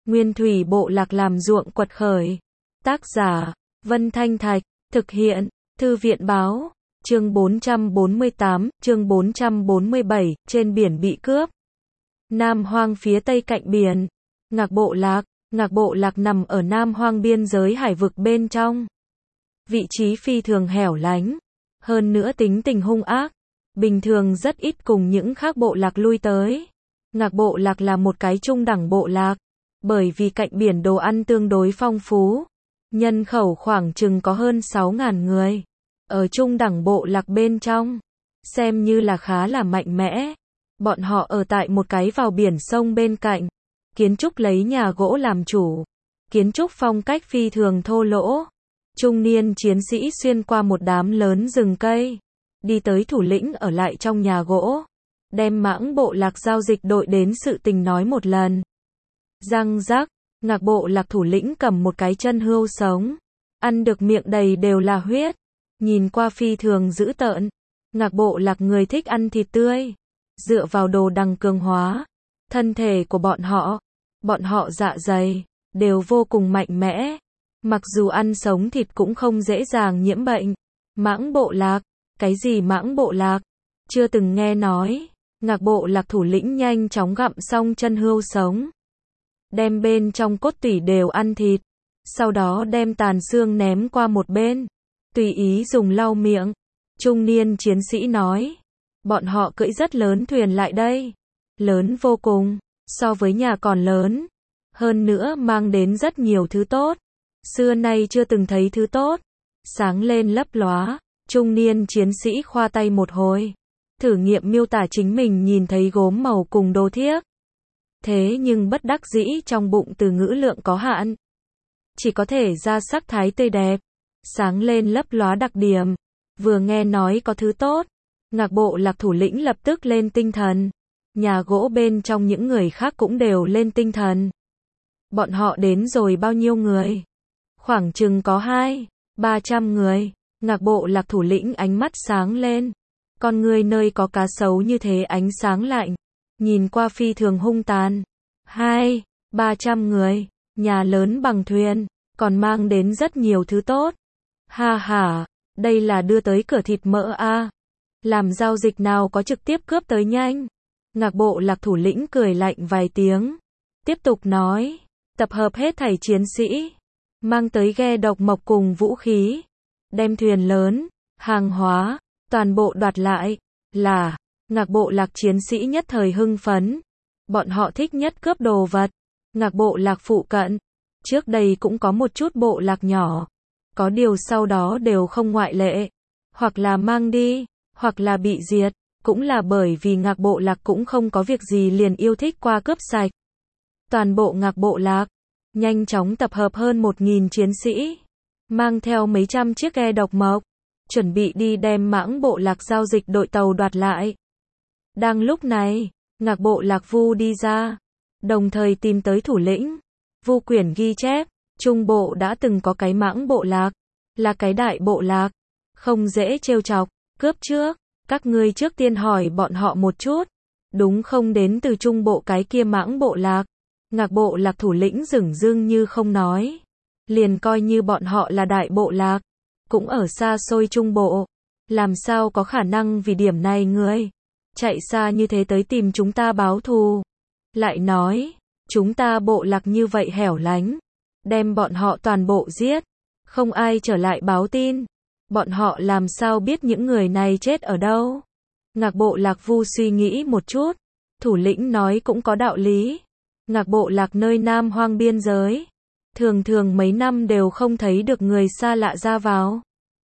Nguyên thủy bộ lạc làm ruộng quật khởi. Tác giả, Vân Thanh Thạch, thực hiện, Thư viện báo, chương 448, chương 447, trên biển bị cướp. Nam Hoang phía tây cạnh biển. Ngạc Bộ Lạc nằm ở Nam Hoang biên giới hải vực bên trong. Vị trí phi thường hẻo lánh, hơn nữa tính tình hung ác, bình thường rất ít cùng những khác bộ lạc lui tới. Ngạc Bộ Lạc là một cái trung đẳng bộ lạc, bởi vì cạnh biển đồ ăn tương đối phong phú, nhân khẩu khoảng chừng có hơn 6.000 người. Ở trung đẳng bộ lạc bên trong, xem như là khá là mạnh mẽ. Bọn họ ở tại một cái vào biển sông bên cạnh, kiến trúc lấy nhà gỗ làm chủ, kiến trúc phong cách phi thường thô lỗ. Trung niên chiến sĩ xuyên qua một đám lớn rừng cây, đi tới thủ lĩnh ở lại trong nhà gỗ, đem Mãng Bộ Lạc giao dịch đội đến sự tình nói một lần. Răng rắc, Ngạc Bộ Lạc thủ lĩnh cầm một cái chân hươu sống, ăn được miệng đầy đều là huyết, nhìn qua phi thường dữ tợn. Ngạc Bộ Lạc người thích ăn thịt tươi, dựa vào đồ đằng cường hóa thân thể của bọn họ dạ dày đều vô cùng mạnh mẽ, mặc dù ăn sống thịt cũng không dễ dàng nhiễm bệnh. Mãng Bộ Lạc, cái gì Mãng Bộ Lạc? Chưa từng nghe nói. Ngạc Bộ Lạc thủ lĩnh nhanh chóng gặm xong chân hươu sống, đem bên trong cốt tủy đều ăn thịt, sau đó đem tàn xương ném qua một bên, tùy ý dùng lau miệng. Trung niên chiến sĩ nói, bọn họ cưỡi rất lớn thuyền lại đây, lớn vô cùng, so với nhà còn lớn, hơn nữa mang đến rất nhiều thứ tốt, xưa nay chưa từng thấy thứ tốt, sáng lên lấp lóa. Trung niên chiến sĩ khoa tay một hồi, thử nghiệm miêu tả chính mình nhìn thấy gốm màu cùng đồ thiếc. Thế nhưng bất đắc dĩ trong bụng từ ngữ lượng có hạn, chỉ có thể ra sắc thái tươi đẹp, sáng lên lấp lóa đặc điểm. Vừa nghe nói có thứ tốt, Ngạc Bộ Lạc thủ lĩnh lập tức lên tinh thần. Nhà gỗ bên trong những người khác cũng đều lên tinh thần. Bọn họ đến rồi bao nhiêu người? Khoảng chừng có 200-300 người. Ngạc Bộ Lạc thủ lĩnh ánh mắt sáng lên. Con người nơi có cá sấu như thế ánh sáng lạnh, nhìn qua phi thường hung tàn. 200-300 người, nhà lớn bằng thuyền, còn mang đến rất nhiều thứ tốt. Ha ha, đây là đưa tới cửa thịt mỡ a. Làm giao dịch nào có trực tiếp cướp tới nhanh. Ngạc Bộ Lạc thủ lĩnh cười lạnh vài tiếng, tiếp tục nói, tập hợp hết thảy chiến sĩ, mang tới ghe độc mộc cùng vũ khí, đem thuyền lớn, hàng hóa, toàn bộ đoạt lại. Là, Ngạc Bộ Lạc chiến sĩ nhất thời hưng phấn, bọn họ thích nhất cướp đồ vật. Ngạc Bộ Lạc phụ cận, trước đây cũng có một chút bộ lạc nhỏ, có điều sau đó đều không ngoại lệ, hoặc là mang đi, hoặc là bị diệt, cũng là bởi vì Ngạc Bộ Lạc cũng không có việc gì liền yêu thích qua cướp sạch. Toàn bộ Ngạc Bộ Lạc nhanh chóng tập hợp hơn 1.000 chiến sĩ, mang theo mấy trăm chiếc ghe độc mộc, chuẩn bị đi đem Mãng Bộ Lạc giao dịch đội tàu đoạt lại. Đang lúc này, Ngạc Bộ Lạc Vu đi ra, đồng thời tìm tới thủ lĩnh. Vu quyển ghi chép, Trung Bộ đã từng có cái Mãng Bộ Lạc, là cái đại bộ lạc, không dễ trêu chọc. Cướp trước, các ngươi trước tiên hỏi bọn họ một chút, đúng không đến từ Trung Bộ cái kia Mãng Bộ Lạc. Ngạc Bộ Lạc thủ lĩnh dửng dưng như không nói, liền coi như bọn họ là đại bộ lạc, cũng ở xa xôi Trung Bộ, làm sao có khả năng vì điểm này người chạy xa như thế tới tìm chúng ta báo thù. Lại nói, chúng ta bộ lạc như vậy hẻo lánh, đem bọn họ toàn bộ giết, không ai trở lại báo tin, bọn họ làm sao biết những người này chết ở đâu. Ngạc Bộ Lạc Vu suy nghĩ một chút, thủ lĩnh nói cũng có đạo lý. Ngạc Bộ Lạc nơi Nam Hoang biên giới, thường thường mấy năm đều không thấy được người xa lạ ra vào.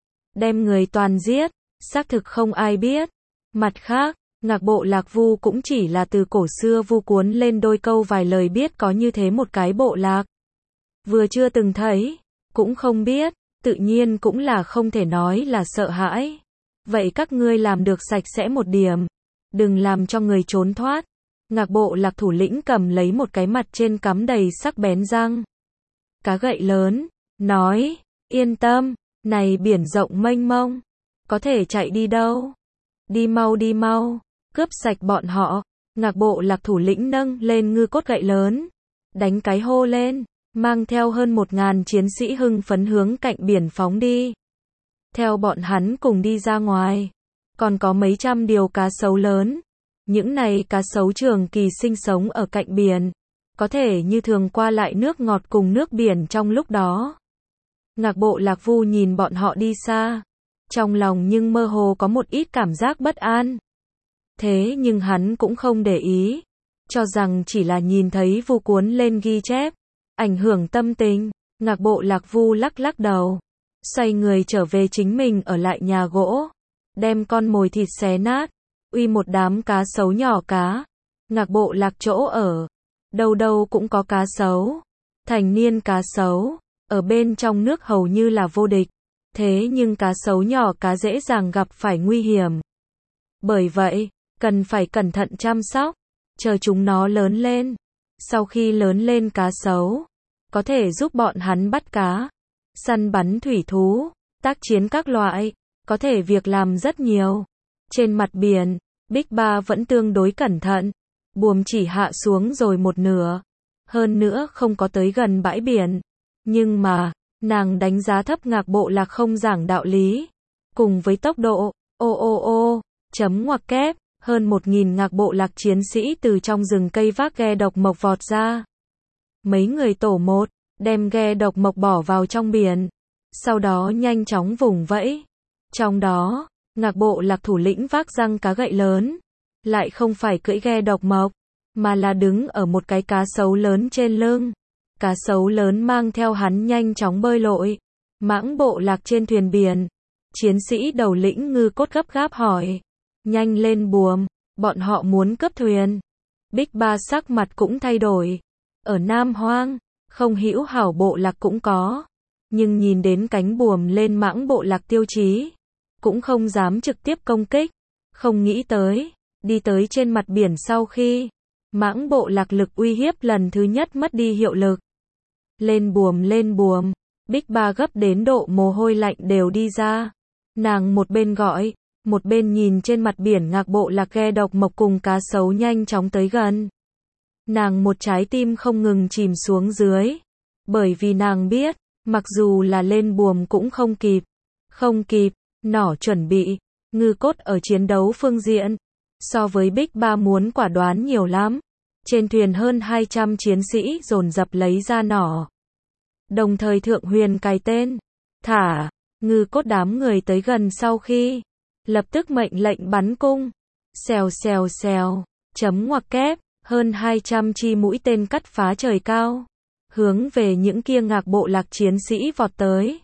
Đem người toàn giết, xác thực không ai biết. Mặt khác, Ngạc Bộ Lạc Vu cũng chỉ là từ cổ xưa vu cuốn lên đôi câu vài lời biết có như thế một cái bộ lạc. Vừa chưa từng thấy, cũng không biết, tự nhiên cũng là không thể nói là sợ hãi. Vậy các ngươi làm được sạch sẽ một điểm, đừng làm cho người trốn thoát. Ngạc Bộ Lạc thủ lĩnh cầm lấy một cái mặt trên cắm đầy sắc bén răng cá gậy lớn, nói, yên tâm, này biển rộng mênh mông, có thể chạy đi đâu. Đi mau, cướp sạch bọn họ. Ngạc Bộ Lạc thủ lĩnh nâng lên ngư cốt gậy lớn, đánh cái hô lên, mang theo hơn 1.000 chiến sĩ hưng phấn hướng cạnh biển phóng đi. Theo bọn hắn cùng đi ra ngoài, còn có mấy trăm điều cá sấu lớn. Những này cá sấu trường kỳ sinh sống ở cạnh biển, có thể như thường qua lại nước ngọt cùng nước biển trong lúc đó. Ngạc Bộ Lạc Vu nhìn bọn họ đi xa, trong lòng nhưng mơ hồ có một ít cảm giác bất an. Thế nhưng hắn cũng không để ý, cho rằng chỉ là nhìn thấy Vu cuốn lên ghi chép, ảnh hưởng tâm tình. Ngạc Bộ Lạc Vu lắc lắc đầu, xoay người trở về chính mình ở lại nhà gỗ, đem con mồi thịt xé nát, uy một đám cá sấu nhỏ cá. Ngạc Bộ Lạc chỗ ở, đâu đâu cũng có cá sấu, thành niên cá sấu, ở bên trong nước hầu như là vô địch, thế nhưng cá sấu nhỏ cá dễ dàng gặp phải nguy hiểm. Bởi vậy, cần phải cẩn thận chăm sóc, chờ chúng nó lớn lên. Sau khi lớn lên cá sấu, có thể giúp bọn hắn bắt cá, săn bắn thủy thú, tác chiến các loại, có thể việc làm rất nhiều. Trên mặt biển, Big Ba vẫn tương đối cẩn thận, buồm chỉ hạ xuống rồi một nửa, hơn nữa không có tới gần bãi biển. Nhưng mà, nàng đánh giá thấp Ngạc Bộ Lạc không giảng đạo lý, cùng với tốc độ, chấm ngoặc kép, hơn 1.000 Ngạc Bộ Lạc chiến sĩ từ trong rừng cây vác ghe độc mộc vọt ra. Mấy người tổ một, đem ghe độc mộc bỏ vào trong biển, sau đó nhanh chóng vùng vẫy. Trong đó, Ngạc Bộ Lạc thủ lĩnh vác răng cá gậy lớn, lại không phải cưỡi ghe độc mộc, mà là đứng ở một cái cá sấu lớn trên lưng. Cá sấu lớn mang theo hắn nhanh chóng bơi lội. Mãng Bộ Lạc trên thuyền biển, chiến sĩ đầu lĩnh Ngư Cốt gấp gáp hỏi, nhanh lên buồm, bọn họ muốn cướp thuyền. Big Ba sắc mặt cũng thay đổi. Ở Nam Hoang, không hữu hảo bộ lạc cũng có, nhưng nhìn đến cánh buồm lên Mãng Bộ Lạc tiêu chí, cũng không dám trực tiếp công kích. Không nghĩ tới, đi tới trên mặt biển sau khi Mãng Bộ Lạc lực uy hiếp lần thứ nhất mất đi hiệu lực. Lên buồm, Big Ba gấp đến độ mồ hôi lạnh đều đi ra. Nàng một bên gọi, một bên nhìn trên mặt biển Ngạc Bộ Lạc ghe độc mộc cùng cá sấu nhanh chóng tới gần. Nàng một trái tim không ngừng chìm xuống dưới, bởi vì nàng biết, mặc dù là lên buồm cũng không kịp, nỏ chuẩn bị. Ngư Cốt ở chiến đấu phương diện, so với Big Ba muốn quả đoán nhiều lắm. Trên thuyền hơn 200 chiến sĩ dồn dập lấy ra nỏ, đồng thời Thượng Huyền cài tên, thả. Ngư Cốt đám người tới gần sau khi, lập tức mệnh lệnh bắn cung, xèo, chấm ngoặc kép, hơn 200 chi mũi tên cắt phá trời cao, hướng về những kia Ngạc Bộ Lạc chiến sĩ vọt tới.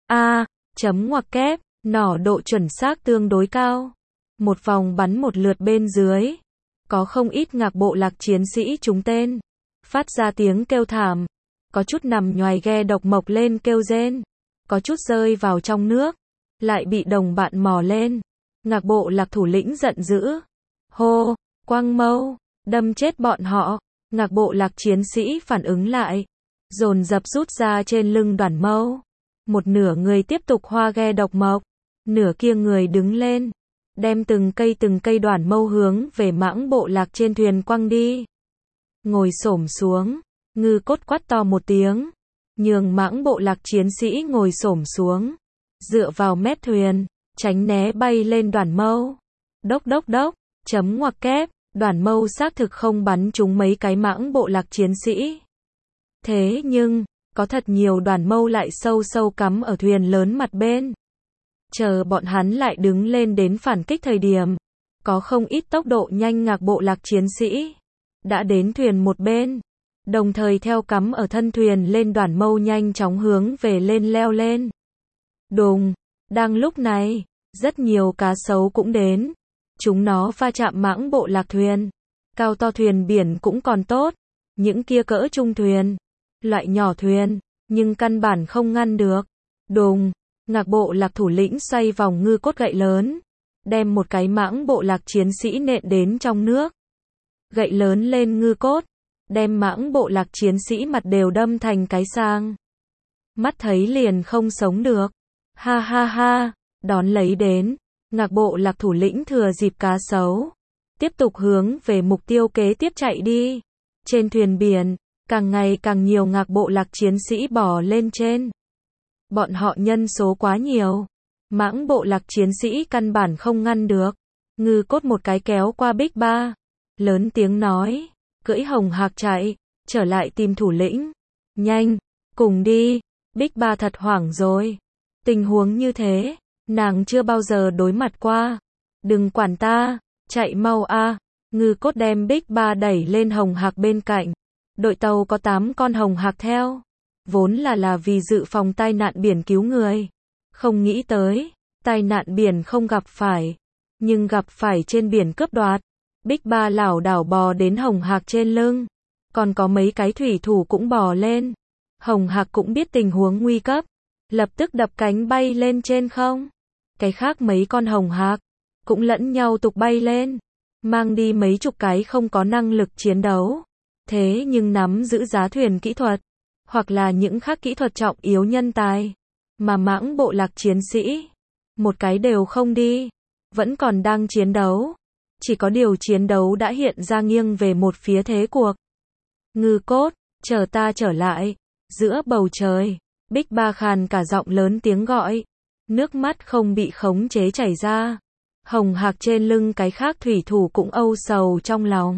Chấm ngoặc kép, nỏ độ chuẩn xác tương đối cao, một vòng bắn một lượt bên dưới, có không ít Ngạc Bộ Lạc chiến sĩ trúng tên, phát ra tiếng kêu thảm, có chút nằm nhoài ghe độc mộc lên kêu rên, có chút rơi vào trong nước, lại bị đồng bạn mò lên. Ngạc Bộ Lạc thủ lĩnh giận dữ, hô, quăng mâu, đâm chết bọn họ. Ngạc Bộ Lạc chiến sĩ phản ứng lại, dồn dập rút ra trên lưng đoản mâu. Một nửa người tiếp tục hoa ghe độc mộc, nửa kia người đứng lên, đem từng cây đoản mâu hướng về Mãng Bộ Lạc trên thuyền quăng đi. Ngồi xổm xuống, Ngư Cốt quát to một tiếng, nhường Mãng Bộ Lạc chiến sĩ ngồi xổm xuống, dựa vào mép thuyền, tránh né bay lên đoản mâu. Đốc, chấm ngoặc kép, đoản mâu xác thực không bắn trúng mấy cái Mãng Bộ Lạc chiến sĩ. Thế nhưng, có thật nhiều đoản mâu lại sâu cắm ở thuyền lớn mặt bên. Chờ bọn hắn lại đứng lên đến phản kích thời điểm, có không ít tốc độ nhanh Ngạc Bộ Lạc chiến sĩ đã đến thuyền một bên, đồng thời theo cắm ở thân thuyền lên đoản mâu nhanh chóng hướng về lên leo lên. Đùng, đang lúc này, rất nhiều cá sấu cũng đến, chúng nó va chạm Mãng Bộ Lạc thuyền. Cao to thuyền biển cũng còn tốt, những kia cỡ trung thuyền, loại nhỏ thuyền, nhưng căn bản không ngăn được. Đùng, Ngạc Bộ Lạc thủ lĩnh xoay vòng Ngư Cốt gậy lớn, đem một cái Mãng Bộ Lạc chiến sĩ nện đến trong nước. Gậy lớn lên Ngư Cốt, đem Mãng Bộ Lạc chiến sĩ mặt đều đâm thành cái sang. Mắt thấy liền không sống được. Ha, đón lấy đến, Ngạc Bộ Lạc thủ lĩnh thừa dịp cá sấu, tiếp tục hướng về mục tiêu kế tiếp chạy đi. Trên thuyền biển, Càng ngày càng nhiều Ngạc Bộ Lạc chiến sĩ bò lên trên. Bọn họ nhân số quá nhiều. Mãng Bộ Lạc chiến sĩ căn bản không ngăn được. Ngư Cốt một cái kéo qua Big Ba. Lớn tiếng nói. Cưỡi Hồng Hạc chạy. Trở lại tìm thủ lĩnh. Nhanh. Cùng đi. Big Ba thật hoảng rồi. Tình huống như thế. Nàng chưa bao giờ đối mặt qua. Đừng quản ta. Chạy mau a. Ngư Cốt đem Big Ba đẩy lên Hồng Hạc bên cạnh. Đội tàu có 8 con Hồng Hạc theo. Vốn là vì dự phòng tai nạn biển cứu người. Không nghĩ tới, tai nạn biển không gặp phải, nhưng gặp phải trên biển cướp đoạt. Big Ba lảo đảo bò đến Hồng Hạc trên lưng. Còn có mấy cái thủy thủ cũng bò lên. Hồng Hạc cũng biết tình huống nguy cấp. Lập tức đập cánh bay lên trên không. Cái khác mấy con Hồng Hạc cũng lẫn nhau tục bay lên. Mang đi mấy chục cái không có năng lực chiến đấu. Thế nhưng nắm giữ giá thuyền kỹ thuật. Hoặc là những khác kỹ thuật trọng yếu nhân tài. Mà Mãng Bộ Lạc chiến sĩ. Một cái đều không đi. Vẫn còn đang chiến đấu. Chỉ có điều chiến đấu đã hiện ra nghiêng về một phía thế cuộc. Ngư Cốt, chờ ta trở lại. Giữa bầu trời, Big Ba khàn cả giọng lớn tiếng gọi. Nước mắt không bị khống chế chảy ra. Hồng Hạc trên lưng cái khác thủy thủ cũng âu sầu trong lòng.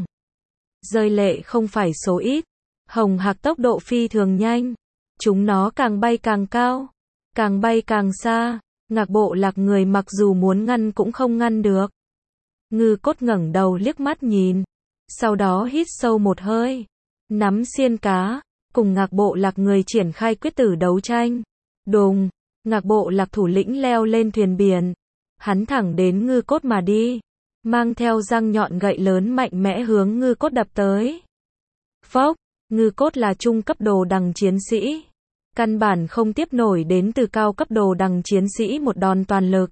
Rơi lệ không phải số ít. Hồng Hạc tốc độ phi thường nhanh. Chúng nó càng bay càng cao. Càng bay càng xa. Ngạc Bộ Lạc người mặc dù muốn ngăn cũng không ngăn được. Ngư Cốt ngẩng đầu liếc mắt nhìn. Sau đó hít sâu một hơi. Nắm xiên cá. Cùng Ngạc Bộ Lạc người triển khai quyết tử đấu tranh. Đùng. Ngạc Bộ Lạc thủ lĩnh leo lên thuyền biển. Hắn thẳng đến Ngư Cốt mà đi. Mang theo răng nhọn gậy lớn mạnh mẽ hướng Ngư Cốt đập tới. Phốc. Ngư Cốt là trung cấp đồ đằng chiến sĩ. Căn bản không tiếp nổi đến từ cao cấp đồ đằng chiến sĩ một đòn toàn lực.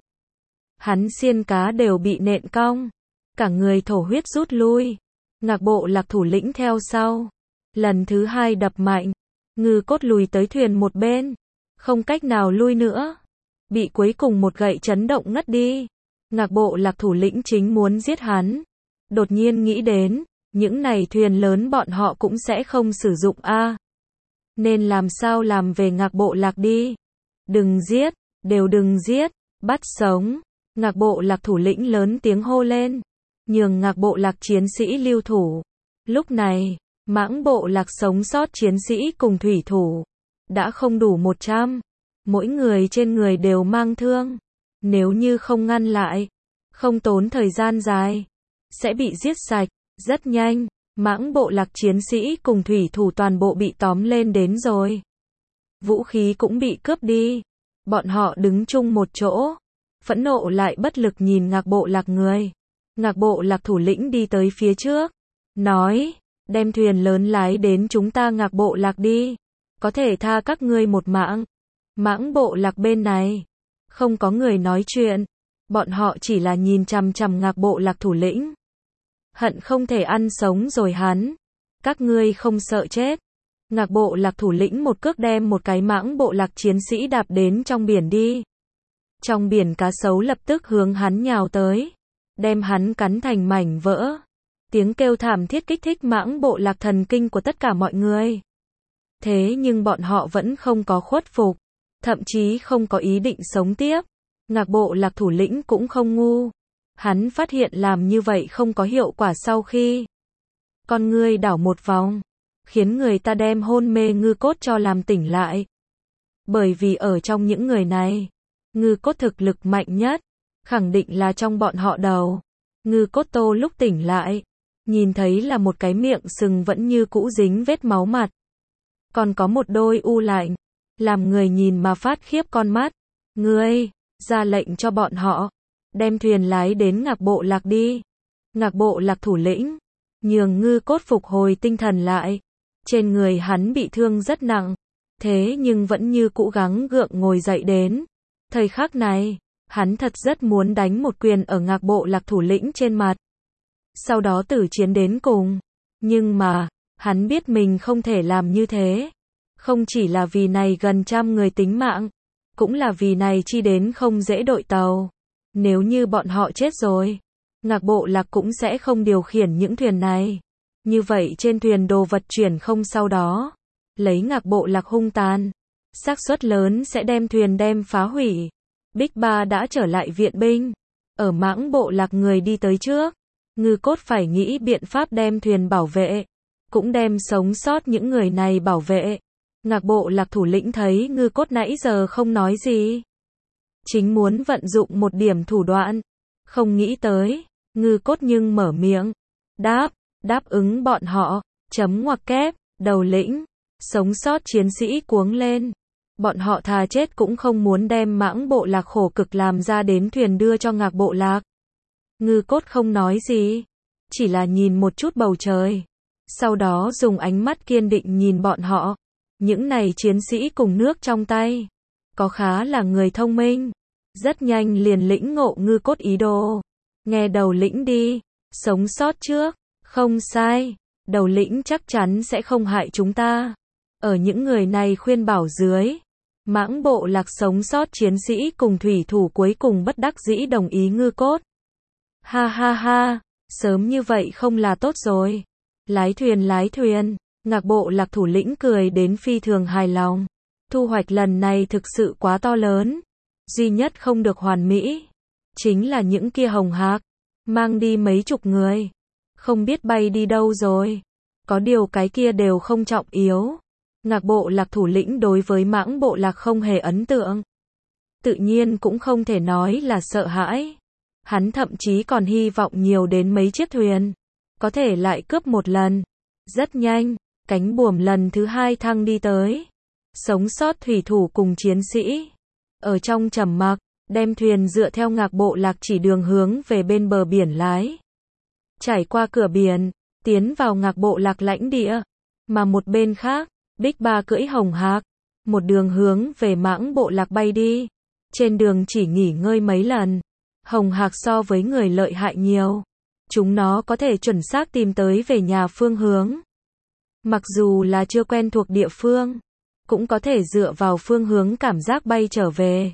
Hắn xiên cá đều bị nện cong. Cả người thổ huyết rút lui. Ngạc Bộ Lạc thủ lĩnh theo sau. Lần thứ 2 đập mạnh. Ngư Cốt lùi tới thuyền một bên. Không cách nào lui nữa. Bị cuối cùng một gậy chấn động ngất đi. Ngạc Bộ Lạc thủ lĩnh chính muốn giết hắn. Đột nhiên nghĩ đến. Những này thuyền lớn bọn họ cũng sẽ không sử dụng a. Nên làm sao làm về Ngạc Bộ Lạc đi. Đừng giết. Đều đừng giết. Bắt sống. Ngạc Bộ Lạc thủ lĩnh lớn tiếng hô lên. Nhường Ngạc Bộ Lạc chiến sĩ lưu thủ. Lúc này, Mãng Bộ Lạc sống sót chiến sĩ cùng thủy thủ. Đã không đủ 100. Mỗi người trên người đều mang thương. Nếu như không ngăn lại. Không tốn thời gian dài. Sẽ bị giết sạch. Rất nhanh. Mãng Bộ Lạc chiến sĩ cùng thủy thủ toàn bộ bị tóm lên đến rồi. Vũ khí cũng bị cướp đi. Bọn họ đứng chung một chỗ. Phẫn nộ lại bất lực nhìn Ngạc Bộ Lạc người. Ngạc Bộ Lạc thủ lĩnh đi tới phía trước. Nói. Đem thuyền lớn lái đến chúng ta Ngạc Bộ Lạc đi. Có thể tha các ngươi một mạng. Mãng Bộ Lạc bên này. Không có người nói chuyện. Bọn họ chỉ là nhìn chằm chằm Ngạc Bộ Lạc thủ lĩnh. Hận không thể ăn sống rồi hắn. Các ngươi không sợ chết. Ngạc Bộ Lạc thủ lĩnh một cước đem một cái Mãng Bộ Lạc chiến sĩ đạp đến trong biển đi. Trong biển cá sấu lập tức hướng hắn nhào tới. Đem hắn cắn thành mảnh vỡ. Tiếng kêu thảm thiết kích thích Mãng Bộ Lạc thần kinh của tất cả mọi người. Thế nhưng bọn họ vẫn không có khuất phục. Thậm chí không có ý định sống tiếp. Ngạc Bộ Lạc thủ lĩnh cũng không ngu. Hắn phát hiện làm như vậy không có hiệu quả sau khi con ngươi đảo một vòng. Khiến người ta đem hôn mê Ngư Cốt cho làm tỉnh lại. Bởi vì ở trong những người này. Ngư Cốt thực lực mạnh nhất. Khẳng định là trong bọn họ đầu. Ngư Cốt Tô lúc tỉnh lại. Nhìn thấy là một cái miệng sừng vẫn như cũ dính vết máu mặt. Còn có một đôi u lạnh. Làm người nhìn mà phát khiếp con mắt. Ngươi, ra lệnh cho bọn họ. Đem thuyền lái đến Ngạc Bộ Lạc đi. Ngạc Bộ Lạc thủ lĩnh. Nhường Ngư Cốt phục hồi tinh thần lại. Trên người hắn bị thương rất nặng. Thế nhưng vẫn như cũ gắng gượng ngồi dậy đến. Thời khắc này, hắn thật rất muốn đánh một quyền ở Ngạc Bộ Lạc thủ lĩnh trên mặt. Sau đó tử chiến đến cùng. Nhưng mà, hắn biết mình không thể làm như thế. Không chỉ là vì này gần 100 người tính mạng. Cũng là vì này chi đến không dễ đội tàu. Nếu như bọn họ chết rồi, Ngạc Bộ Lạc cũng sẽ không điều khiển những thuyền này. Như vậy trên thuyền đồ vật chuyển không sau đó. Lấy Ngạc Bộ Lạc hung tàn. Xác suất lớn sẽ đem thuyền đem phá hủy. Bích Ba đã trở lại viện binh. Ở Mãng Bộ Lạc người đi tới trước. Ngư Cốt phải nghĩ biện pháp đem thuyền bảo vệ. Cũng đem sống sót những người này bảo vệ. Ngạc Bộ Lạc thủ lĩnh thấy Ngư Cốt nãy giờ không nói gì. Chính muốn vận dụng một điểm thủ đoạn. Không nghĩ tới. Ngư Cốt nhưng mở miệng. Đáp ứng bọn họ. Chấm ngoặc kép. Đầu lĩnh. Sống sót chiến sĩ cuống lên. Bọn họ thà chết cũng không muốn đem Mãng Bộ Lạc khổ cực làm ra đến thuyền đưa cho Ngạc Bộ Lạc. Ngư Cốt không nói gì. Chỉ là nhìn một chút bầu trời. Sau đó dùng ánh mắt kiên định nhìn bọn họ. Những này chiến sĩ cùng nước trong tay. Có khá là người thông minh. Rất nhanh liền lĩnh ngộ Ngư Cốt ý đồ. Nghe đầu lĩnh đi. Sống sót trước. Không sai. Đầu lĩnh chắc chắn sẽ không hại chúng ta. Ở những người này khuyên bảo dưới. Mãng Bộ Lạc sống sót chiến sĩ cùng thủy thủ cuối cùng bất đắc dĩ đồng ý Ngư Cốt. Ha ha ha. Sớm như vậy không là tốt rồi. Lái thuyền. Ngạc Bộ Lạc thủ lĩnh cười đến phi thường hài lòng. Thu hoạch lần này thực sự quá to lớn. Duy nhất không được hoàn mỹ. Chính là những kia hồng hạc. Mang đi mấy chục người. Không biết bay đi đâu rồi. Có điều cái kia đều không trọng yếu. Ngạc Bộ Lạc thủ lĩnh đối với Mãng Bộ Lạc không hề ấn tượng. Tự nhiên cũng không thể nói là sợ hãi. Hắn thậm chí còn hy vọng nhiều đến mấy chiếc thuyền. Có thể lại cướp một lần. Rất nhanh. Cánh buồm lần thứ 2 thăng đi tới. Sống sót thủy thủ cùng chiến sĩ. Ở trong trầm mặc. Đem thuyền dựa theo Ngạc Bộ Lạc chỉ đường hướng về bên bờ biển lái. Trải qua cửa biển. Tiến vào Ngạc Bộ Lạc lãnh địa. Mà một bên khác. Bích Ba cưỡi hồng hạc. Một đường hướng về Mãng Bộ Lạc bay đi. Trên đường chỉ nghỉ ngơi mấy lần. Hồng hạc so với người lợi hại nhiều. Chúng nó có thể chuẩn xác tìm tới về nhà phương hướng. Mặc dù là chưa quen thuộc địa phương. Cũng có thể dựa vào phương hướng cảm giác bay trở về.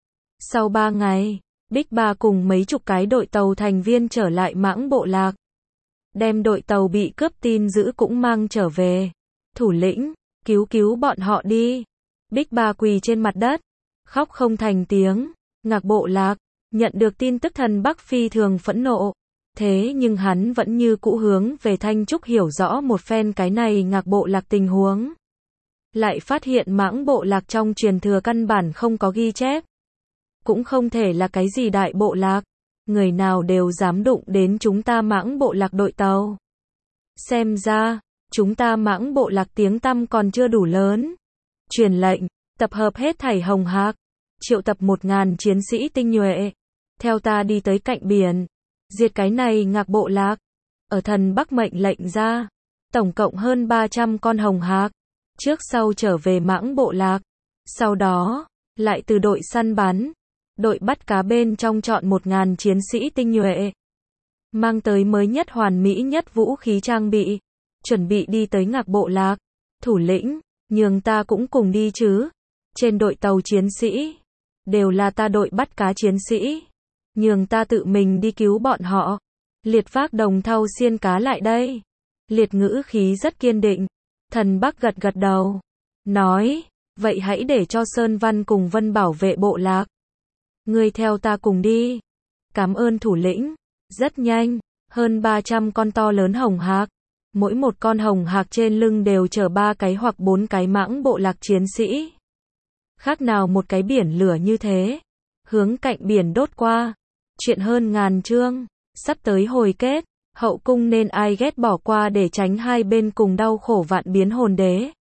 Sau 3 ngày. Bích Ba cùng mấy chục cái đội tàu thành viên trở lại Mãng Bộ Lạc. Đem đội tàu bị cướp tin giữ cũng mang trở về. Thủ lĩnh. Cứu bọn họ đi. Bích Ba quỳ trên mặt đất. Khóc không thành tiếng. Ngạc Bộ Lạc. Nhận được tin tức thần Bắc phi thường phẫn nộ. Thế nhưng hắn vẫn như cũ hướng về Thanh Trúc hiểu rõ một phen cái này Ngạc Bộ Lạc tình huống. Lại phát hiện Mãng Bộ Lạc trong truyền thừa căn bản không có ghi chép. Cũng không thể là cái gì đại bộ lạc. Người nào đều dám đụng đến chúng ta Mãng Bộ Lạc đội tàu. Xem ra, chúng ta Mãng Bộ Lạc tiếng tăm còn chưa đủ lớn. Truyền lệnh, tập hợp hết thảy hồng hạc. Triệu tập 1000 chiến sĩ tinh nhuệ. Theo ta đi tới cạnh biển. Diệt cái này Ngạc Bộ Lạc. Ở thần Bắc mệnh lệnh ra. Tổng cộng hơn 300 con hồng hạc. Trước sau trở về Mãng Bộ Lạc. Sau đó, lại từ đội săn bắn. Đội bắt cá bên trong chọn 1000 chiến sĩ tinh nhuệ. Mang tới mới nhất hoàn mỹ nhất vũ khí trang bị. Chuẩn bị đi tới Ngạc Bộ Lạc. Thủ lĩnh, nhường ta cũng cùng đi chứ. Trên đội tàu chiến sĩ. Đều là ta đội bắt cá chiến sĩ. Nhường ta tự mình đi cứu bọn họ. Liệt vác đồng thau xiên cá lại đây. Liệt ngữ khí rất kiên định. Thần Bắc gật gật đầu. Nói, vậy hãy để cho Sơn Văn cùng Vân bảo vệ bộ lạc. Ngươi theo ta cùng đi. Cảm ơn thủ lĩnh. Rất nhanh, hơn 300 con to lớn hồng hạc. Mỗi một con hồng hạc trên lưng đều chở 3 cái hoặc 4 cái Mãng Bộ Lạc chiến sĩ. Khác nào một cái biển lửa như thế. Hướng cạnh biển đốt qua. Chuyện hơn ngàn chương. Sắp tới hồi kết. Hậu cung nên ai ghét bỏ qua để tránh hai bên cùng đau khổ vạn biến hồn đế.